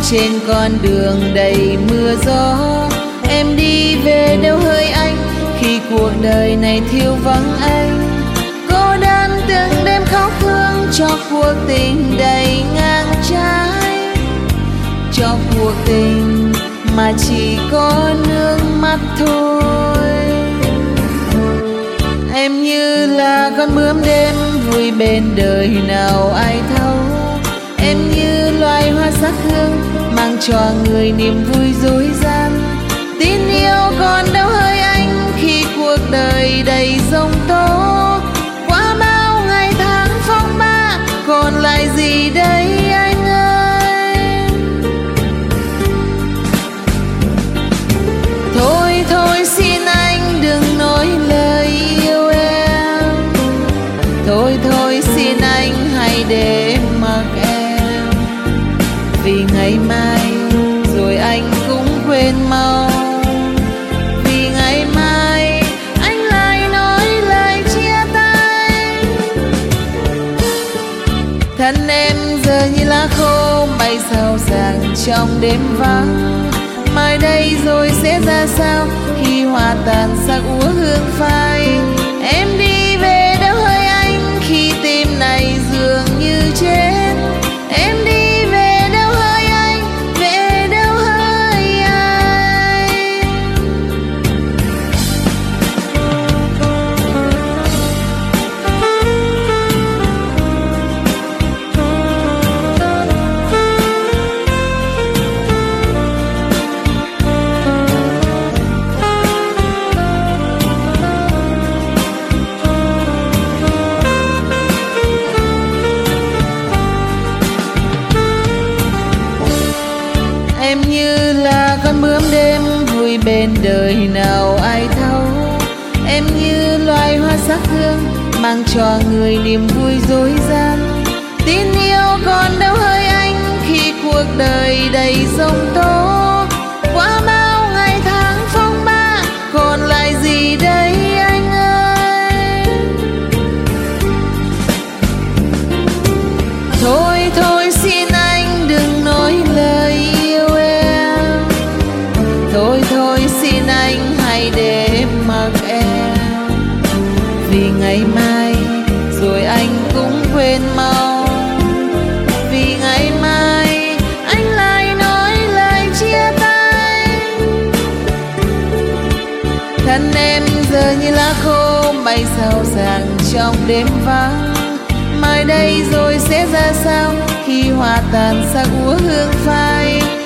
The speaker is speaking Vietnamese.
trên con đường đầy mưa gió. Em đi về đâu hỡi anh khi cuộc đời này thiếu vắng anh. Cô đơn từng đêm khóc thương cho cuộc tình đầy ngang trái, cho cuộc tình mà chỉ có nước mắt thôi. Em như là con bướm đêm vui bên đời nào ai thấu. Em như loài hoa sắc hương mang cho người niềm vui dối gian. Tin yêu còn đâu hỡi anh khi cuộc đời đầy giông tố. Qua bao ngày tháng phong ba còn lại gì đây anh ơi. Thôi thôi xin anh đừng nói lời yêu em. Thôi thôi xin anh hãy để mặc em. Vì ngày mai rồi anh cũng quên mau. Vì ngày mai anh lại nói lời chia tay. Thân em giờ như lá khô bay sao ràng trong đêm vắng. Mai đây rồi sẽ ra sao khi hoa tàn sắc úa hương phai. Em đi về đâu hỡi anh khi tim này dường như chết. Em đi về đâu hỡi anh, về đâu hỡi anh. Em như là con bướm đêm vui bên đời nào ai thấu. Em như loài hoa sắc hương mang cho người niềm vui dối gian. Tin yêu còn đâu hỡi anh khi cuộc đời đầy giông tố. Qua bao ngày tháng phong ba còn lại gì đây anh ơi. Thôi thôi xin anh đừng nói lời yêu em. Thôi thôi xin anh hãy để mặc em. Vì ngày mai rồi anh cũng quên mau. Vì ngày mai anh lại nói lời chia tay. Thân em giờ như lá khô bay sao ràng trong đêm vắng. Mai đây rồi sẽ ra sao khi hoa tàn sắc úa hương phai.